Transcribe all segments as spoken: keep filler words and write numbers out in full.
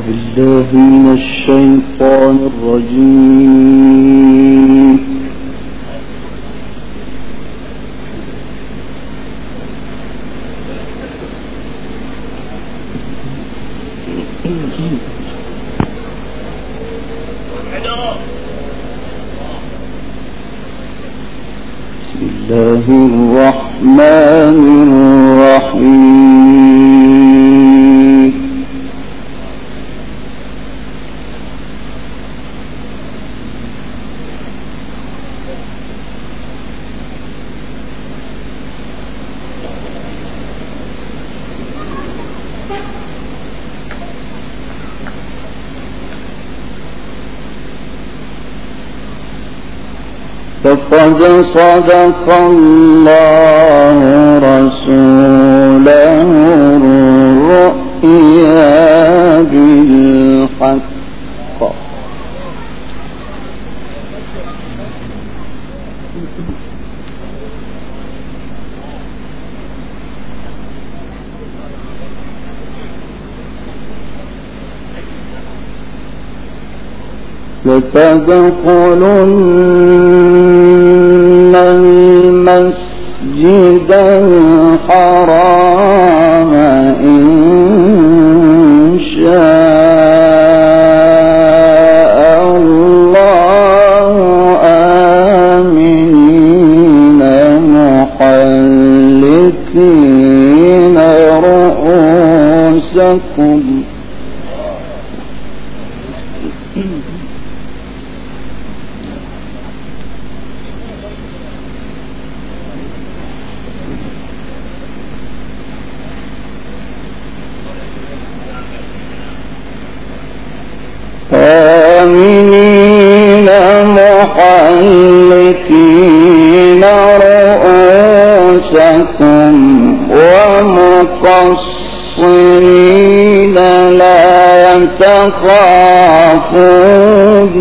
بالله من الشيطان الرجيم. بسم الله الرحمن الرحيم. فقد صدق الله رسوله الرؤيا بالحق لتدخلن المسجد الحرام إن شاء الله آمنين محلقين رؤوسكم آمنين محلقين رؤوسكم ومقصرين لا تخافون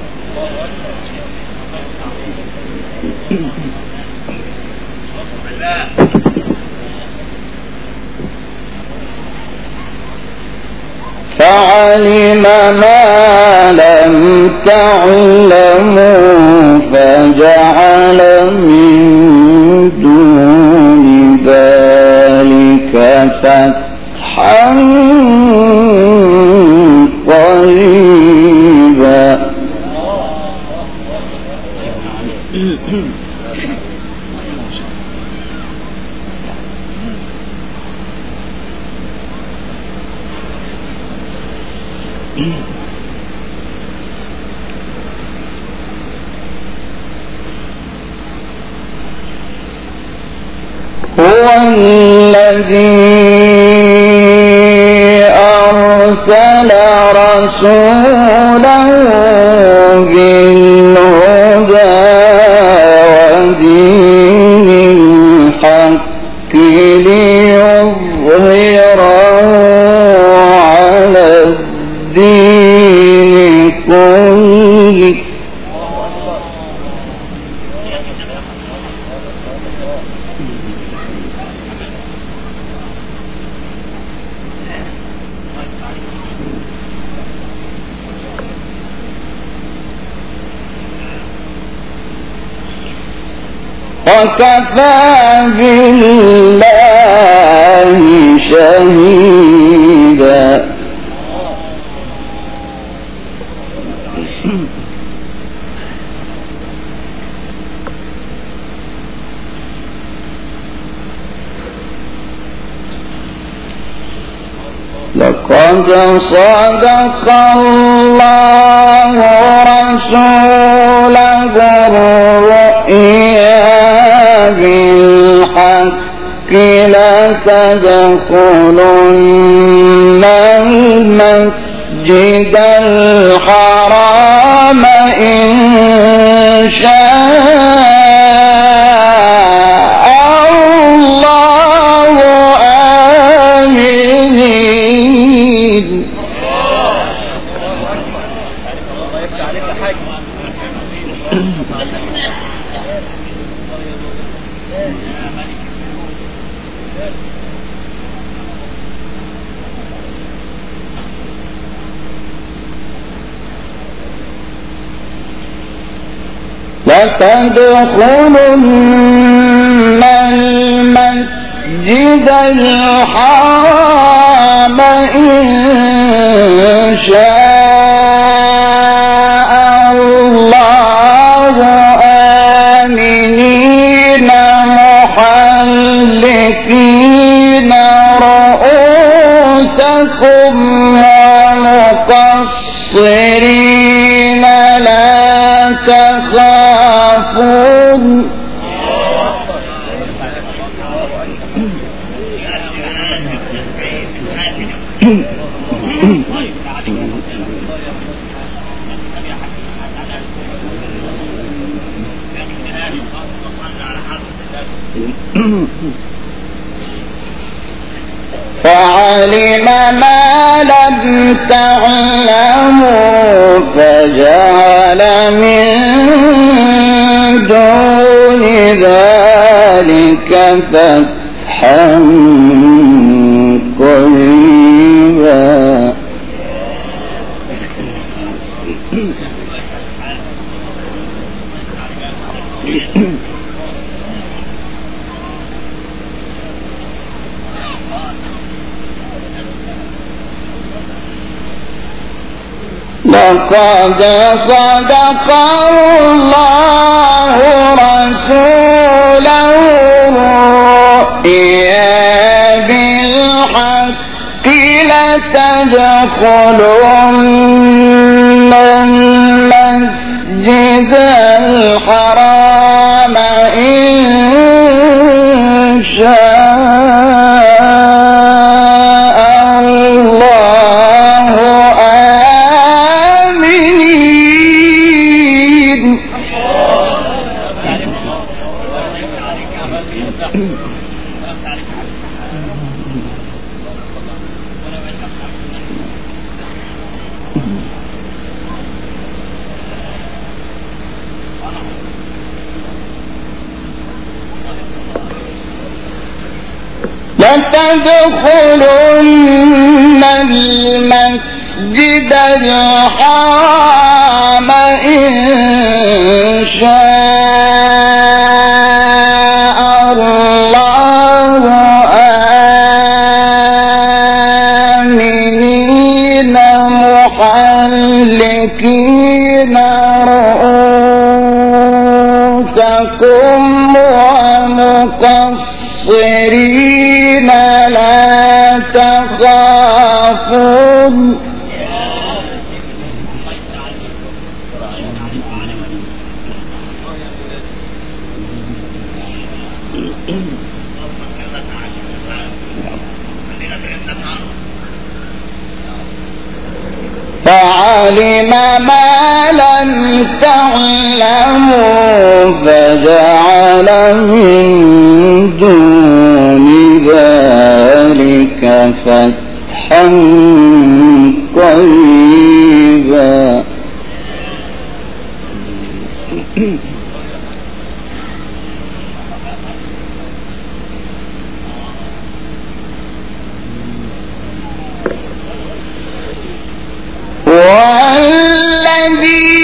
فعلم ما لم تعلموا فجعل من دون ذلك فتحا قريبا. هو الذي أرسل رسوله بالهدى ودين الحق ليظهره على الدين كله وكفى بالله شهيدا. لقد صدق الله رسوله الرؤيا بالحق لتدخلن المسجد الحرام إن شاء الله آمنين. لتدخلن المسجد الحرام إن شاء الله آمنين محلقين رؤوسكم ومقصرين لا تخافون فعلم ما لم تعلموا فجعل من دون ذلك فتحا قريبا لقد صدق الله رسوله الرؤيا بالحق لتدخلن المسجد الحرام إن شاء الله آمنين. لتدخلن المسجد الحرام إن شاء الله آمنين محلقين رؤوسكم ومقصرين لا تخافون فعلم ما لم تعلموا فجعل من دون ذلك فتحا قريبا. والذي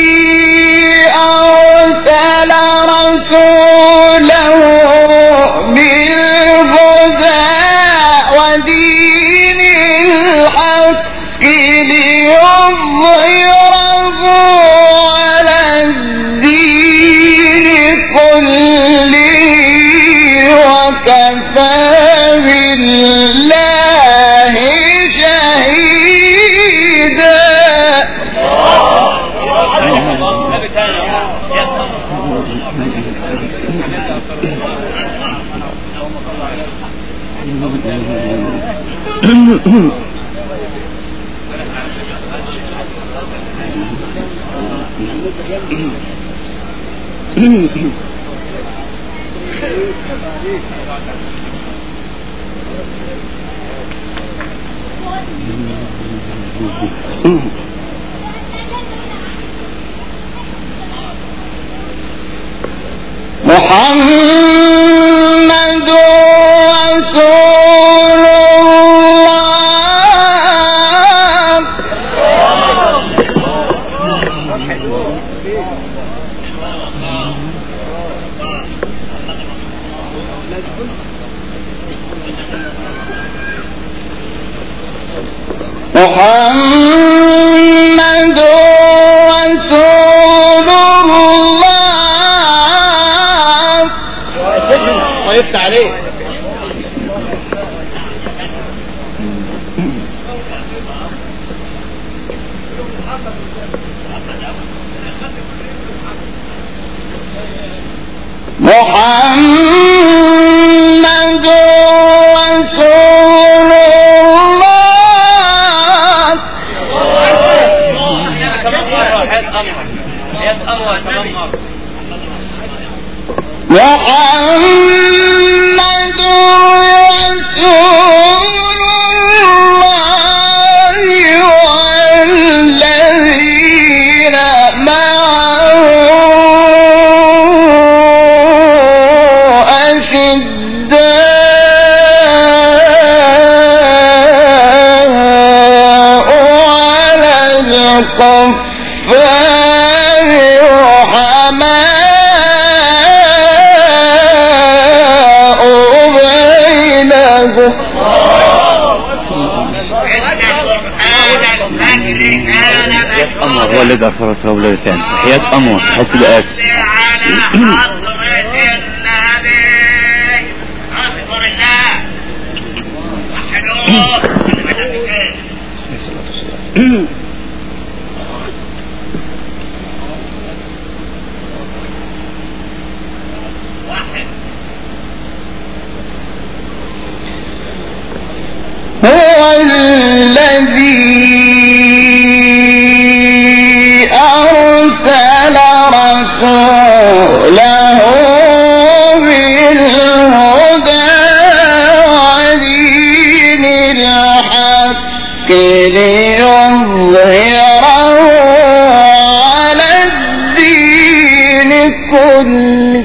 أرسل رسوله بالهدى ودين الحق ليظهره على الدين كله وكفى بالله شهيدا. محمد رسول الله محمد رسول الله. طيبت عليه. محمد رسول الله. محمد رسول الله والذين معه أشداء على الكفار رحماء بينهم. أمر ولد أفرسه ولدتين حياة أمر حسب الآت هو الذي أرسل رسوله بالهدى ودين الحق ليظهره على الدين كله.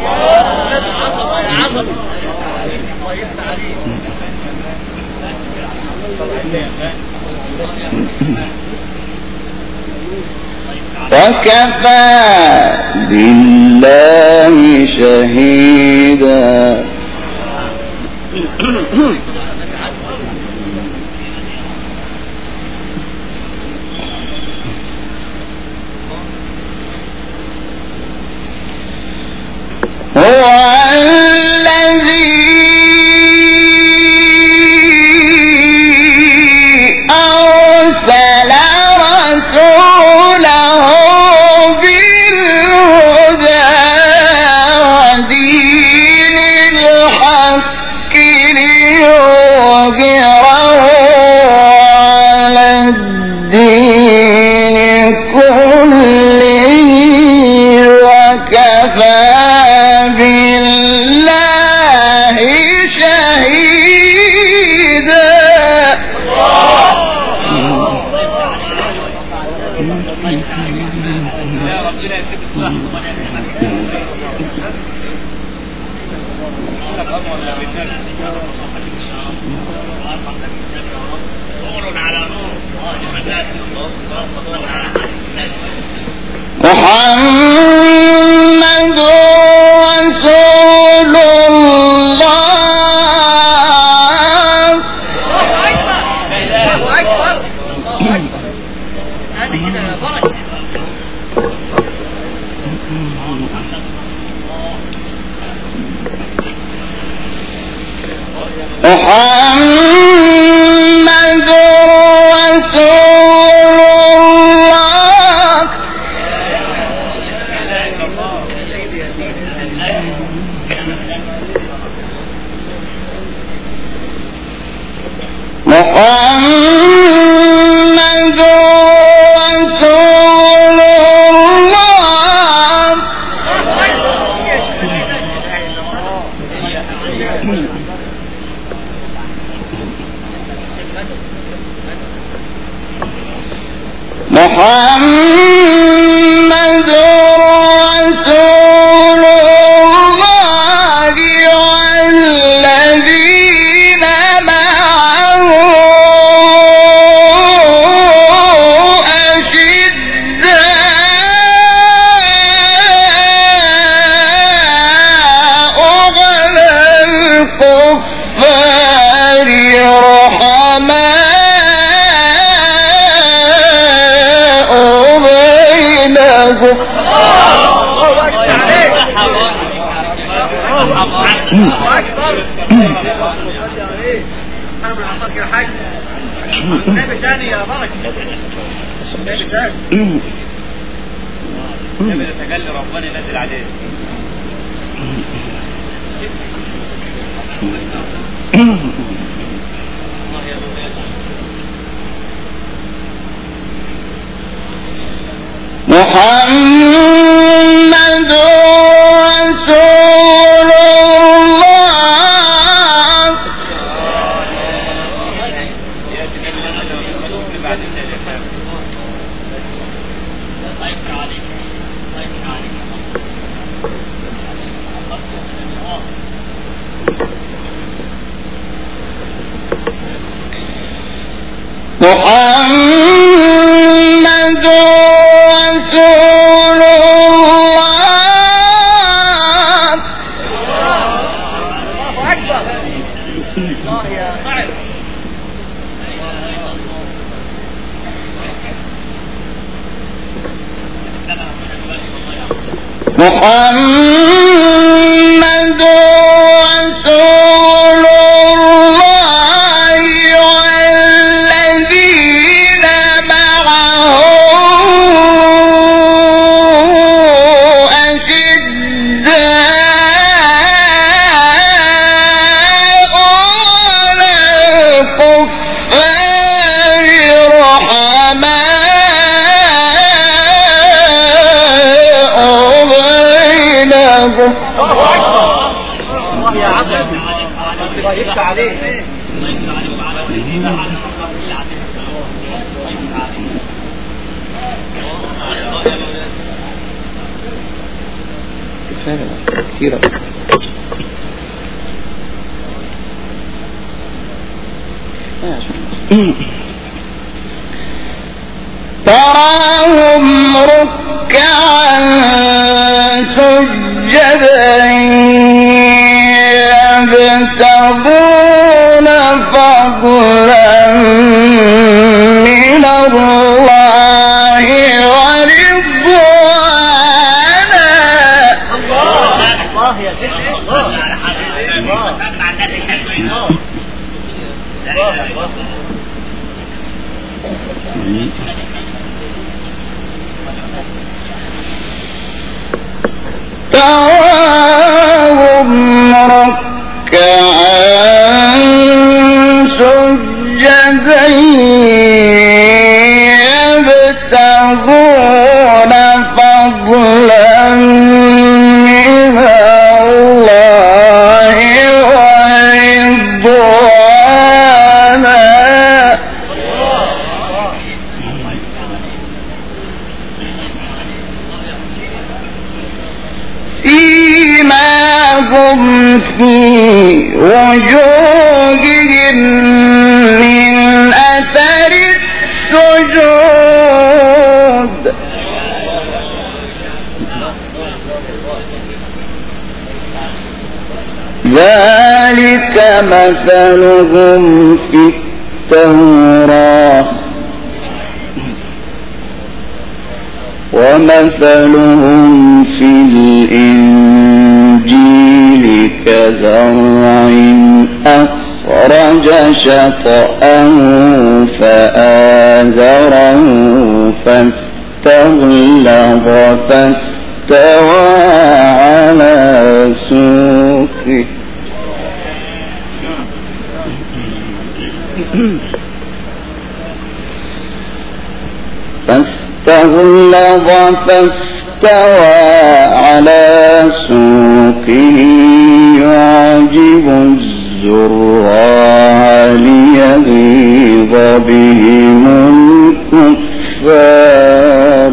وكفى بالله شهيدا. هو الذي أرسل رسوله بالهدى ودين الحق ليظهره على الدين كله وكفى بالله شهيدا. محمد رسول الله. محمد رسول الله. محمد رسول الله. محمد رسول الله والذين معه أشداء على الكفار رحماء نبي ثاني يا بركة. نبي ثاني. نبي نتجلى ربنا ينزل عليه. محمد رسول الله. محمد رسول الله. الله أكبر. الله يا صعب. محمد رسول الله والذين معه أشداء على الكفار رحماء بينهم. الله يا عبد. الله يفتح عليه. كثيرة. تراهم ركعا سجدا يبتغون فضلا من الله ورضوانا. الله يا سيدي. الله على حبيبي. الله مع الناس الحلوين. الله الله. تراهم ركعا سجدا يبتغون فضلا من الله ورضوانا. سيماهم في وجوههم من أثر السجود. ذلك مثلهم في التوراة ومثلهم في الإنجيل كزرع أخرج شطأه فآزره فاستغلظ فاستوى على سوقه فاستغلظ فاستوى على سوقه يعجب الزراع ليغيظ بهم الكفار.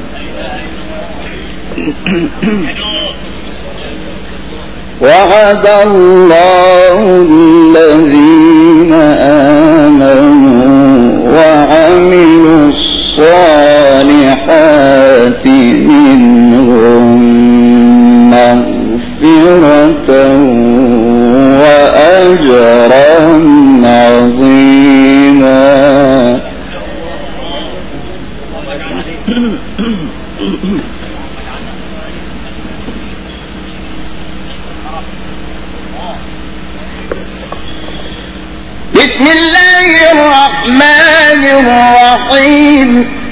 وعد الله الذين آمنوا وعملوا الصالحات منهم مغفرة وأجرا عظيما. بسم الله الرحمن الرحمن الرحيم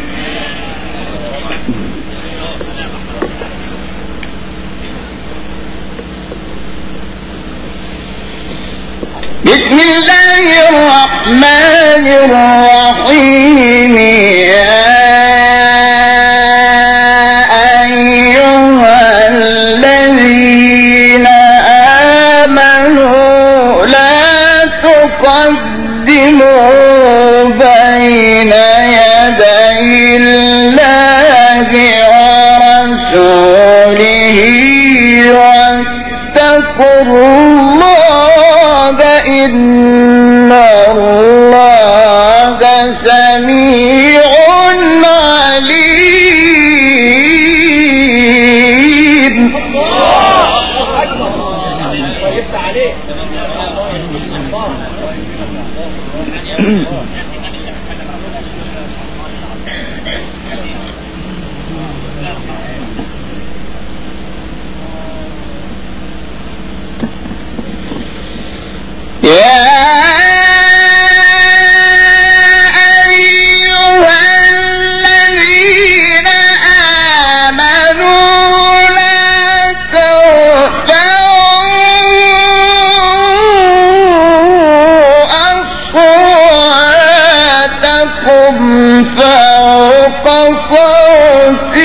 بسم الله الرحمن الرحيم يا أيها الذين آمنوا لا تقدموا بين يدي الله ورسوله واتقوا الله إن الله سميع عليم. يا أيها الذين آمنوا لا ترفعوا أصواتكم فوق صوت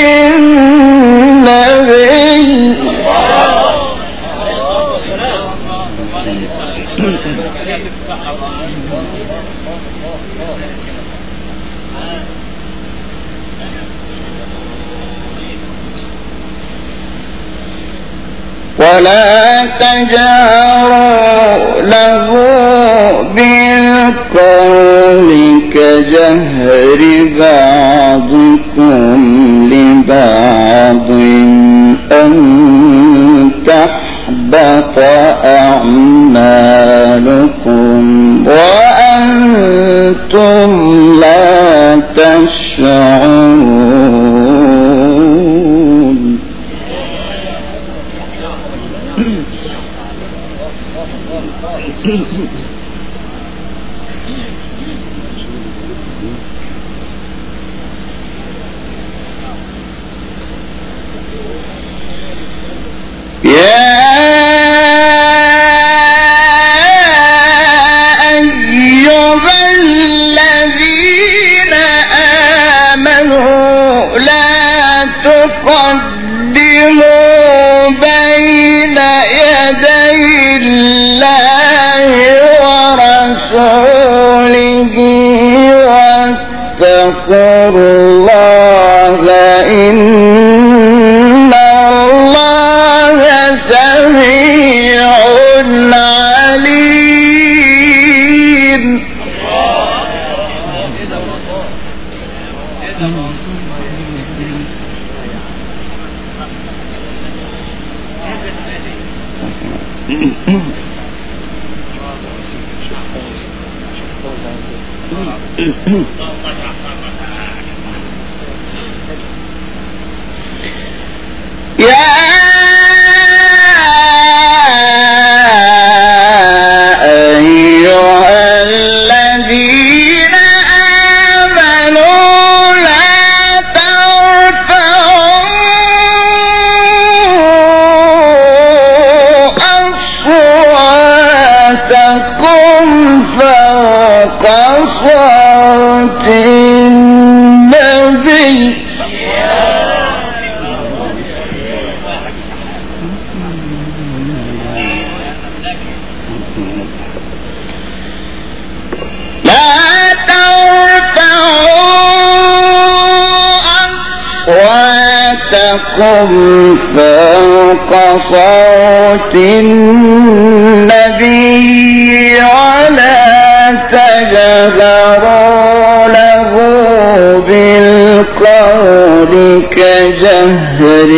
النبي ولا تجهروا له بالقول كجهر بعضكم لبعض أن تحبط أعمالكم وأنتم لا تشعرون. يا أيها الذين آمنوا لا تقدموا بين يدي الله ورسوله واتقوا الله إن الله سميع عليم. يا أيها الذين آمنوا لا ترفعوا أصواتكم فوق صوت النبي لا ترفعوا أصواتكم فوق صوت النبي ولا تجهروا له بالقول كجهر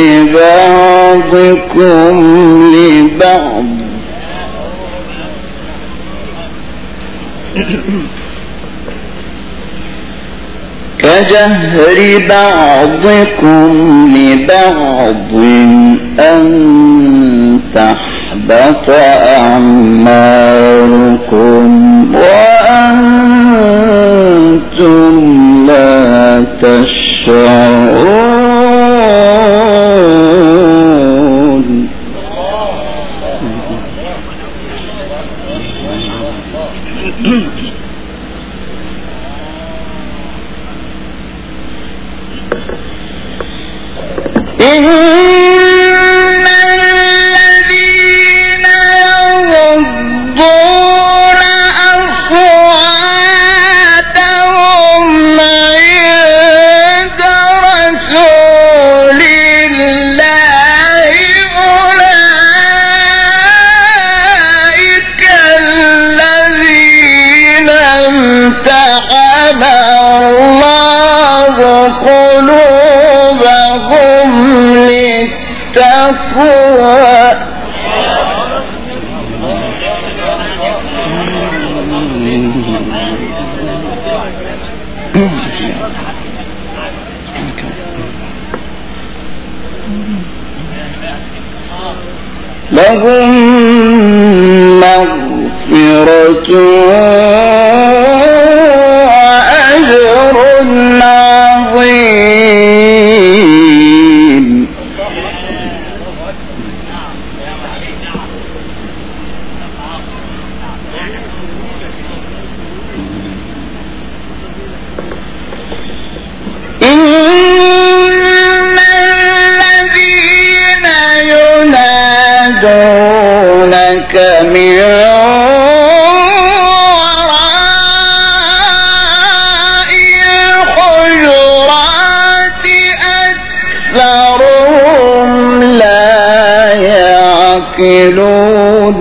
بعضكم لبعض كجهر بعضكم لبعض أن تحبط أعمالكم وأنتم وأنتم لا تشعرون. إن الذين يغضون أصواتهم عند رسول الله أولئك الذين امتحن الله قلوبهم للتقوى. لهم مغفرة وأجر عظيم. إن الذين ينادونك من وراء الحجرات أكثرهم لا يعقلون.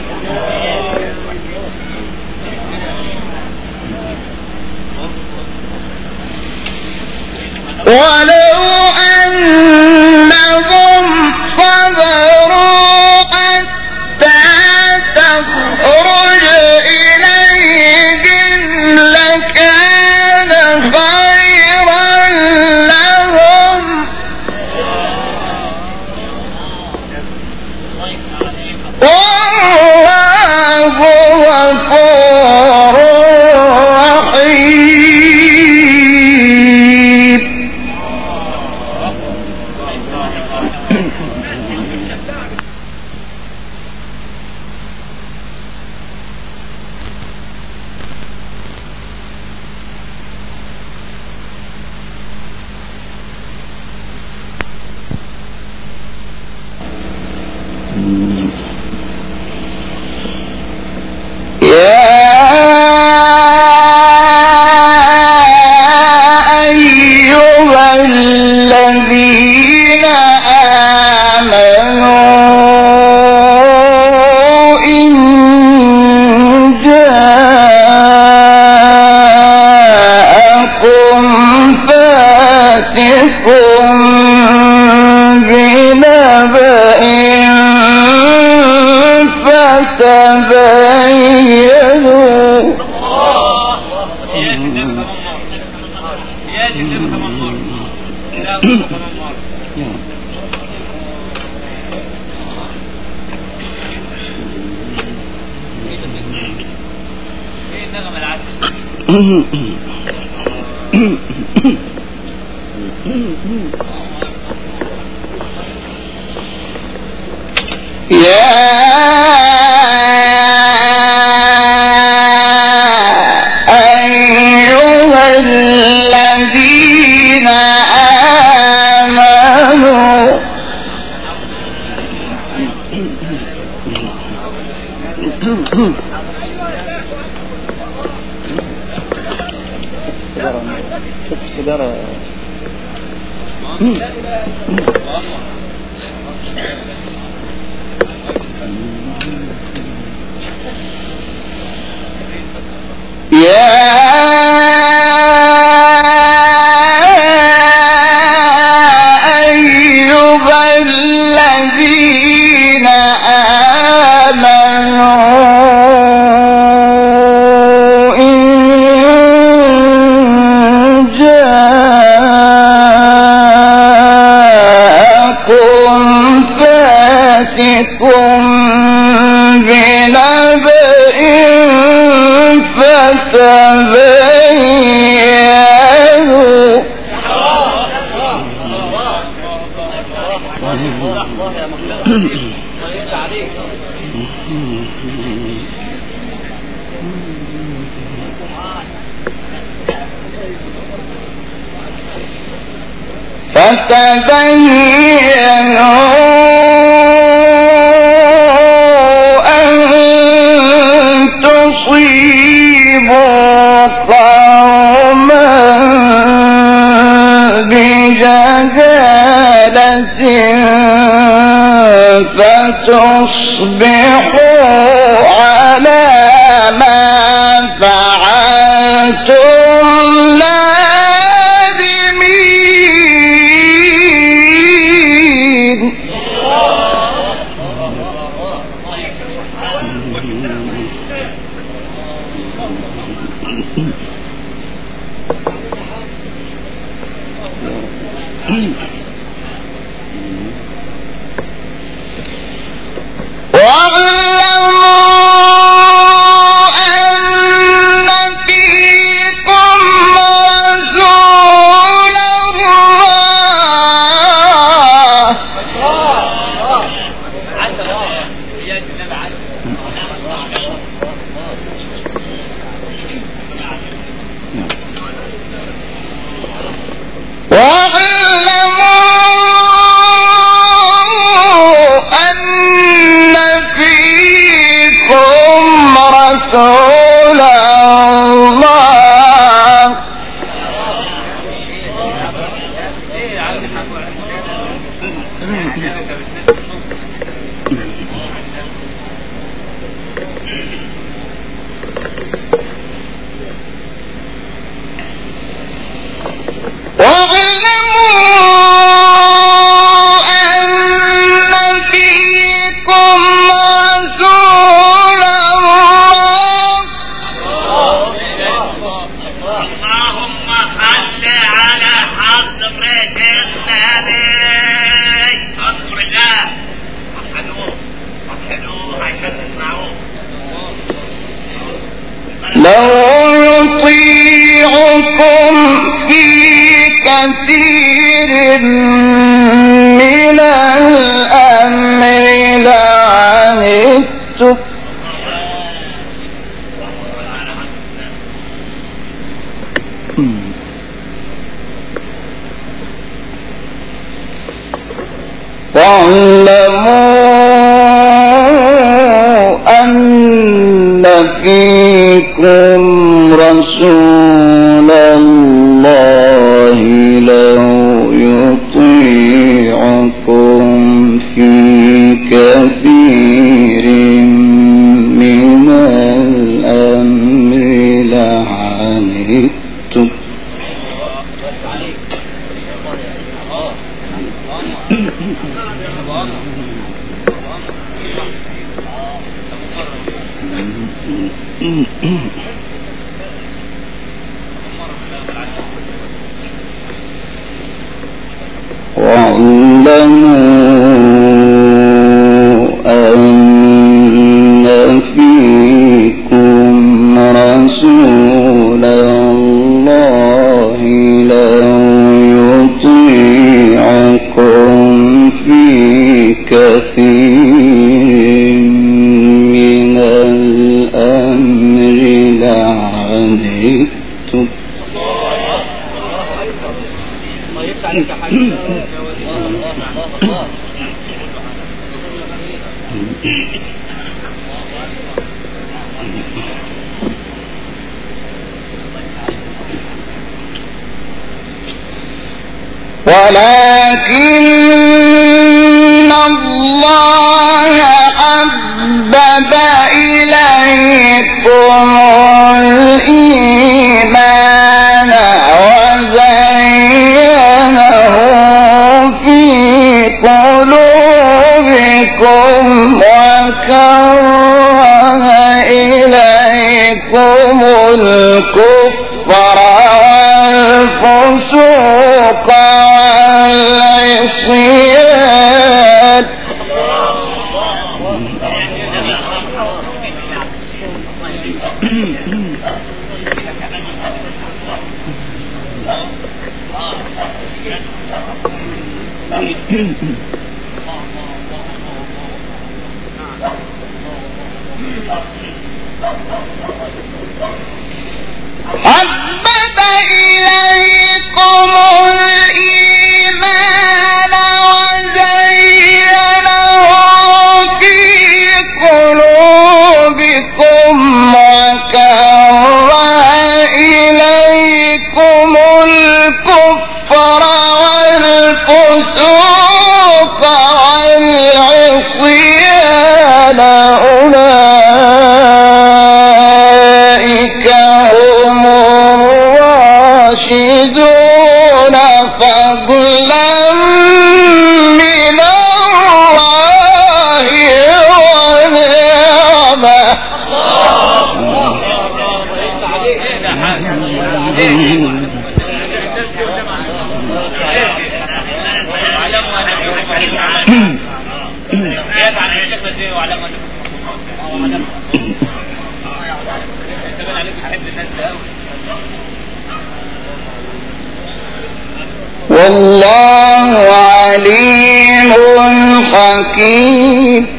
ولو أنهم صبروا حتى تخرج إليهم لكان خيرا لهم. والله غفور رحيم. الذين آمنوا إن جاءكم فاسق بنبأ فتبينوا يا أيها الذين آمنوا يا أيها الذين آمنوا إن جاءكم فاسق بنبأ فتبينوا فتبينوا أن تصيبوا قوما بجهالة فتصبحوا على ما فعلتم نادمين. رسول الله لو يطيعكم في كثير من الأمر لعنتم واعلموا أن فيكم رسول الله لو يطيعكم في كثير من الأمر لعنتم واعلموا أن فيكم رسول الله لو يطيعكم في كثير من الأمر لعنتم ولكن الله حبب إليكم الإيمان وزينه في قلوبكم وكره إليكم الكفر والفسوق والعصيان حبب إليكم الإيمان وزينه في قلوبكم وكره إليكم الكفر والفسوق والعصيان أولئك هم الراشدون فضلا من الله ونعمه. والله عليم حكيم.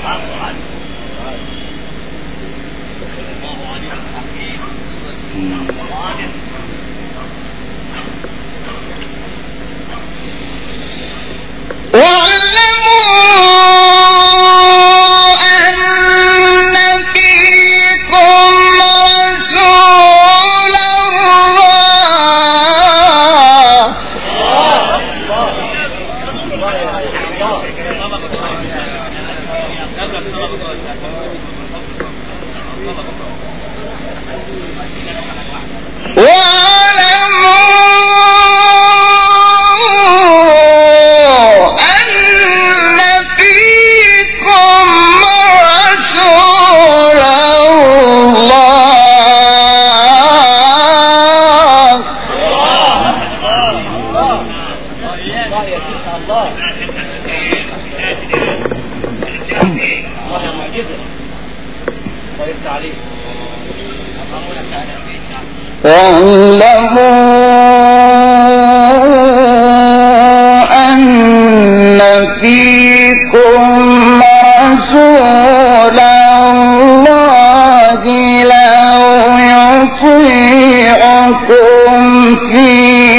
واعلموا أن فيكم رسول الله لو يطيعكم في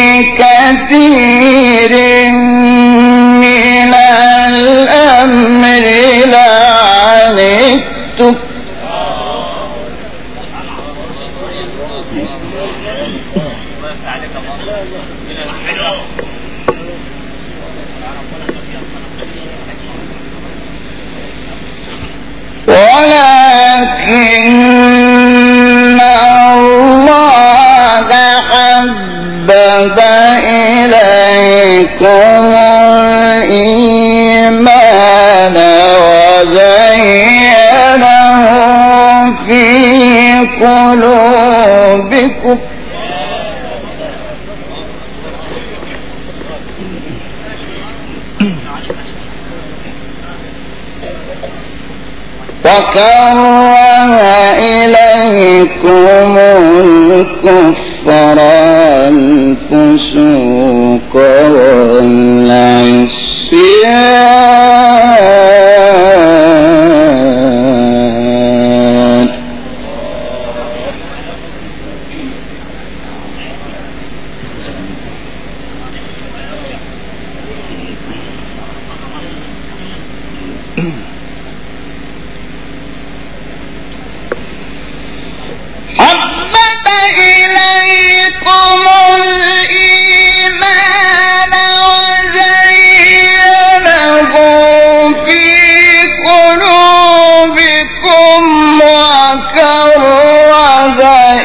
كثير من الأمر لعنتم ولكن الله حبب إليكم الإيمان وزينه في قلوبكم وكره إليكم الكفر والفسوق والعصيان حبب إليكم الإيمان وزينه في قلوبكم وكره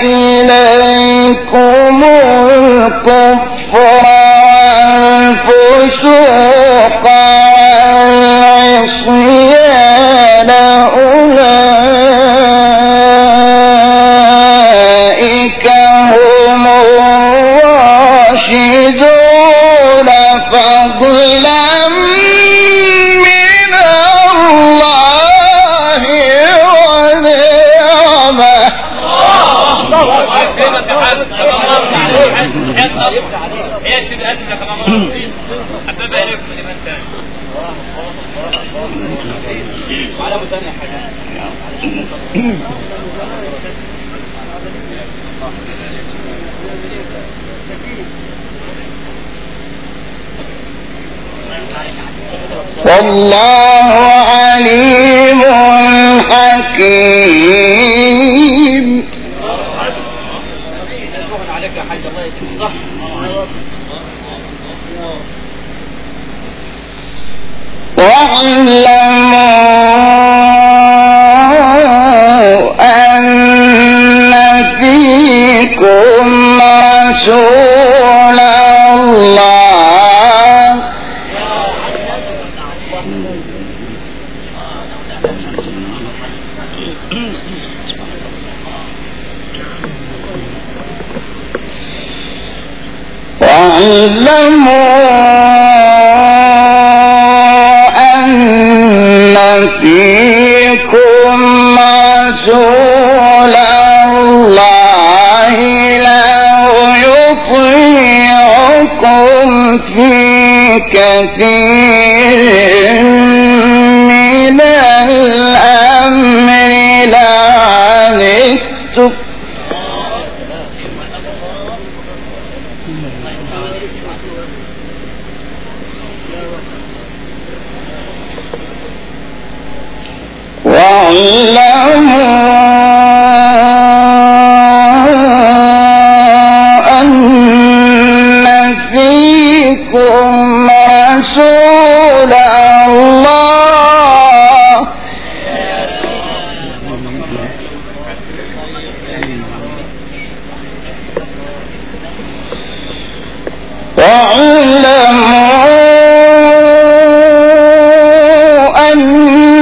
إليكم الكفر والفسوق والعصيان أولئك هم الراشدون فضلا من الله ونعمه. والله عليم حكيم. واعلموا أن فيكم رسول الله واعلموا أن فيكم رسول الله لو يطيعكم في كثير من الأمر لعنتم واعلموا أن فيكم رسول الله واعلموا أن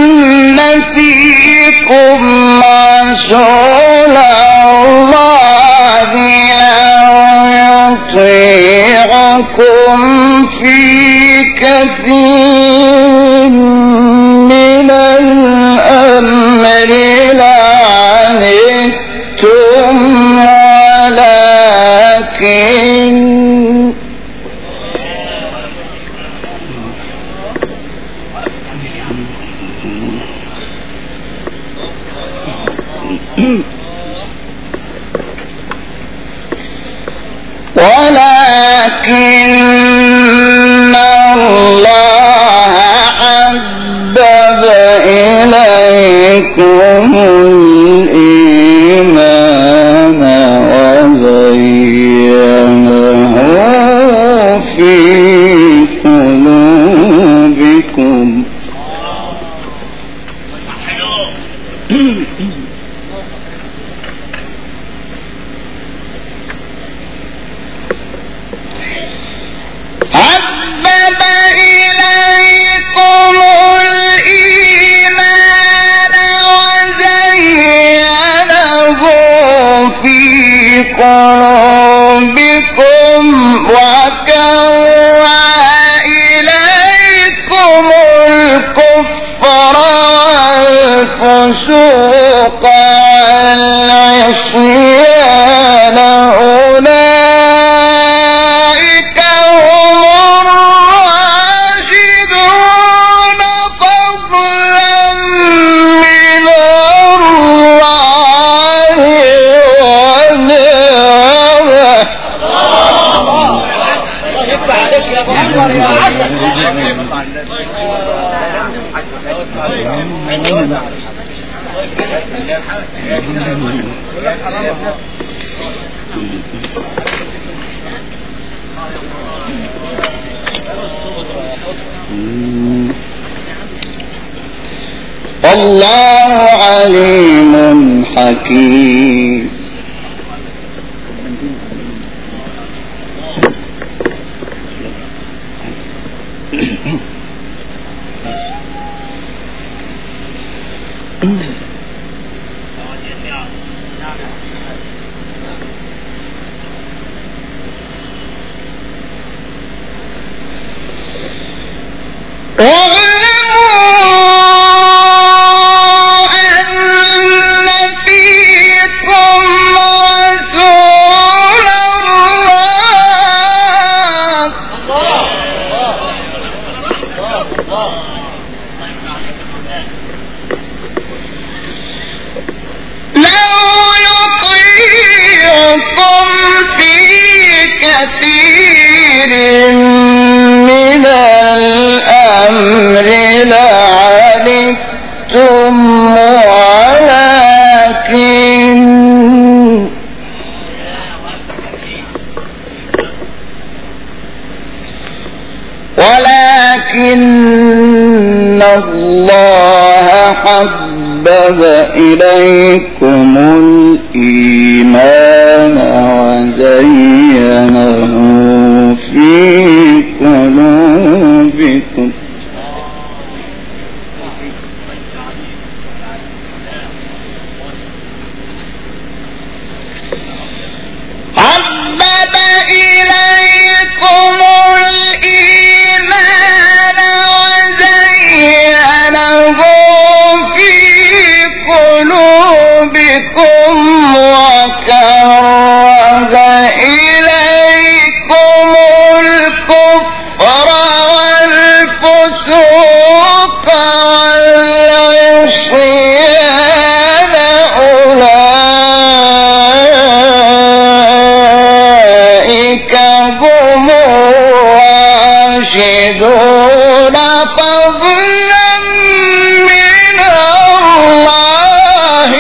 فيكم رسول الله لو يطيعكم في كثير من الأمر لعنتم ولكن ولكن الله حبب إليكم الإيمان وزينه في قلوبكم حبب إليكم الإيمان وزينه في قلوبكم وكره إليكم الكفر والفسوق والعصيان أولئك هم الراشدون فضلا من الله ونعمه. الله يكفى عليك يا ابو عمر يا عسل. والله عليم حكيم. ولكن الله حبب إليكم الإيمان وزينه في قلوبكم حبب إليكم الإيمان وزينه في قلوبكم وكره إليكم الكفر والفسوق والعصيان أولئك هم الراشدون فضلا من الله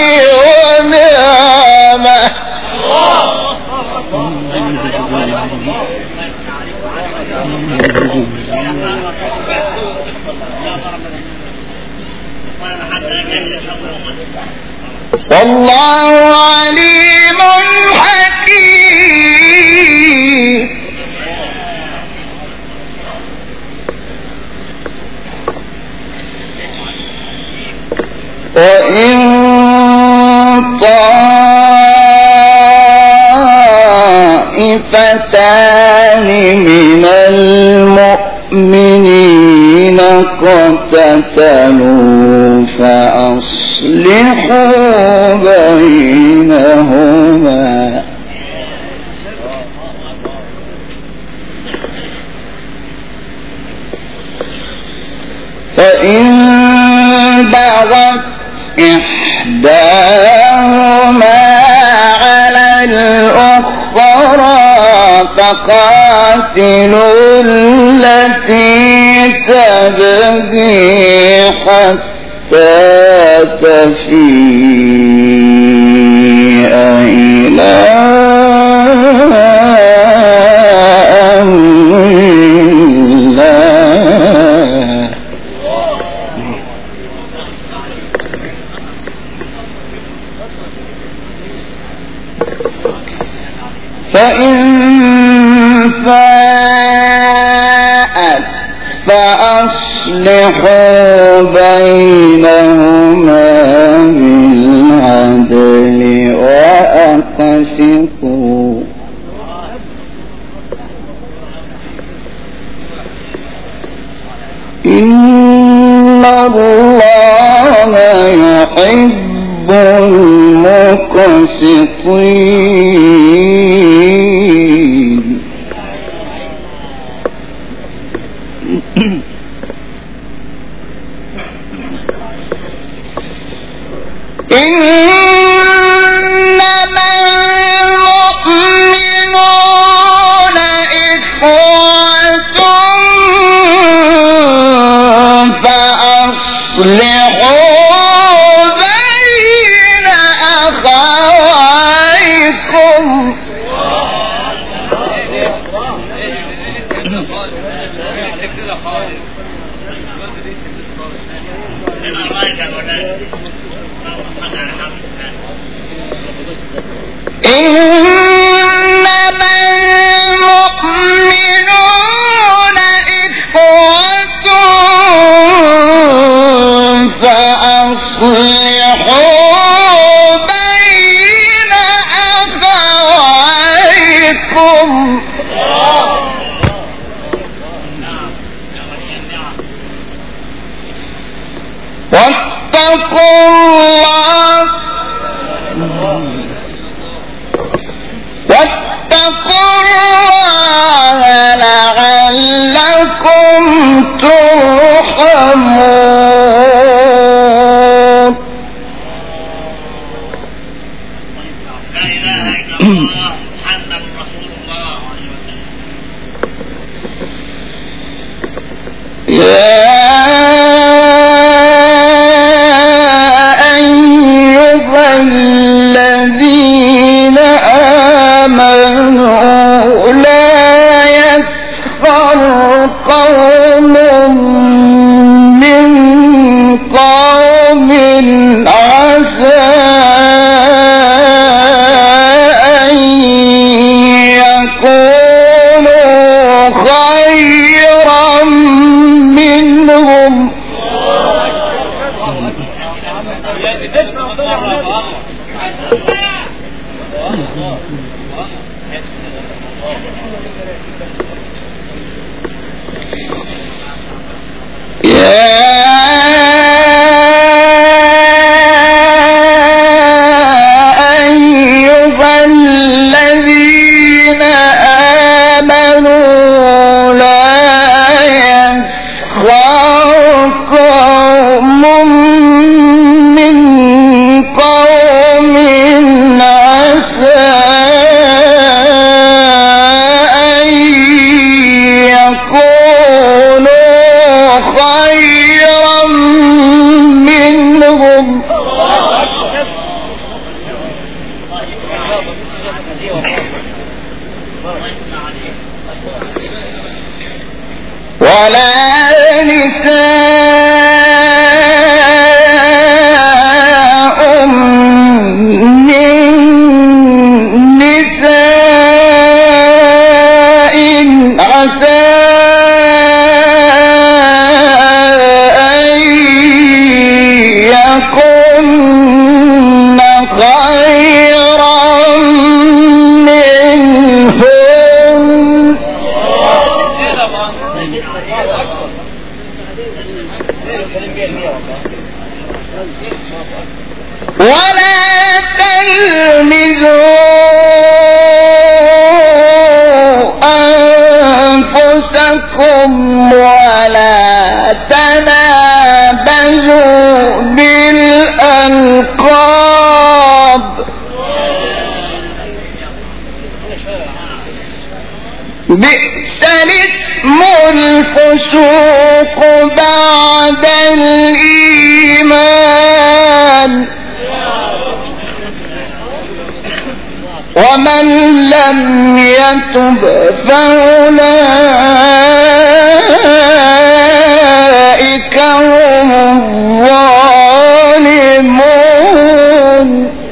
ونعمه والله عليم حكيم. وإن طائفتان من المؤمنين اقتتلوا فأصلحوا بينهما فإن بغت إحداهما على الأخرى فقاتلوا التي تبغي حتى تفيء إلى أمر الله فإن فاءت فأصلحوا بينهما بالعدل وأقسطوا إن الله يحب المقسطين. إنما المؤمنون إخوة فأصلحوا بين أخويكم إنما المؤمنون إخوة فأصلحوا بين أخويكم واتقوا الله واتقوا الله لعلكم ترحمون. لا إله إلا الله محمد رسول الله. يا أيها الذين آمنوا لا يسخر قوم خيرا منهم ولا نساء من نساء عسى أن يكن خيرا منهن ولا تلمزوا أنفسكم ولا تنابزوا بالألقاب بئس الاسم الفسوق بعد الإيمان ومن لم يتب فأولئك هم الظالمون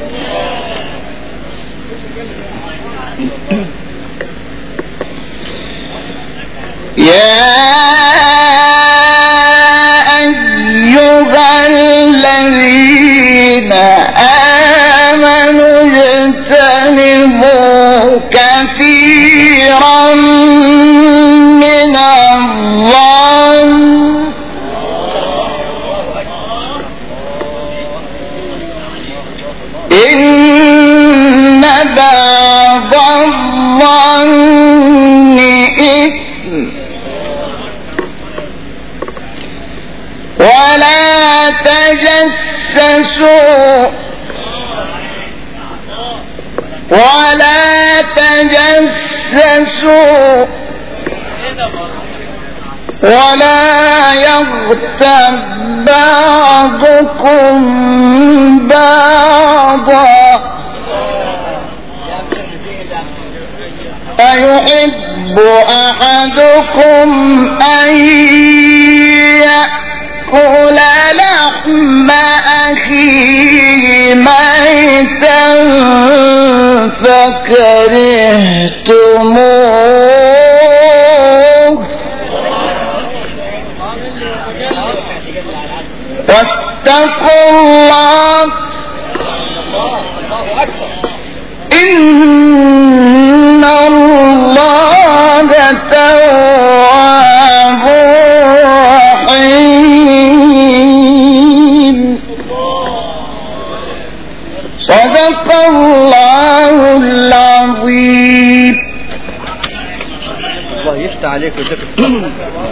يا أيها الذين آمنوا اجتنبوا كثيرا من الظن إن بعض الظن إثم ولا تجسسوا ولا تجسسوا ولا يغتب بعضكم بعضا أيحب أحدكم أن يأكل لحم أخيه ميتا فكرهتموه واتقوا الله إن الله تواب رحيم صدق الله العظيم. الله يفتح عليك ويجزاك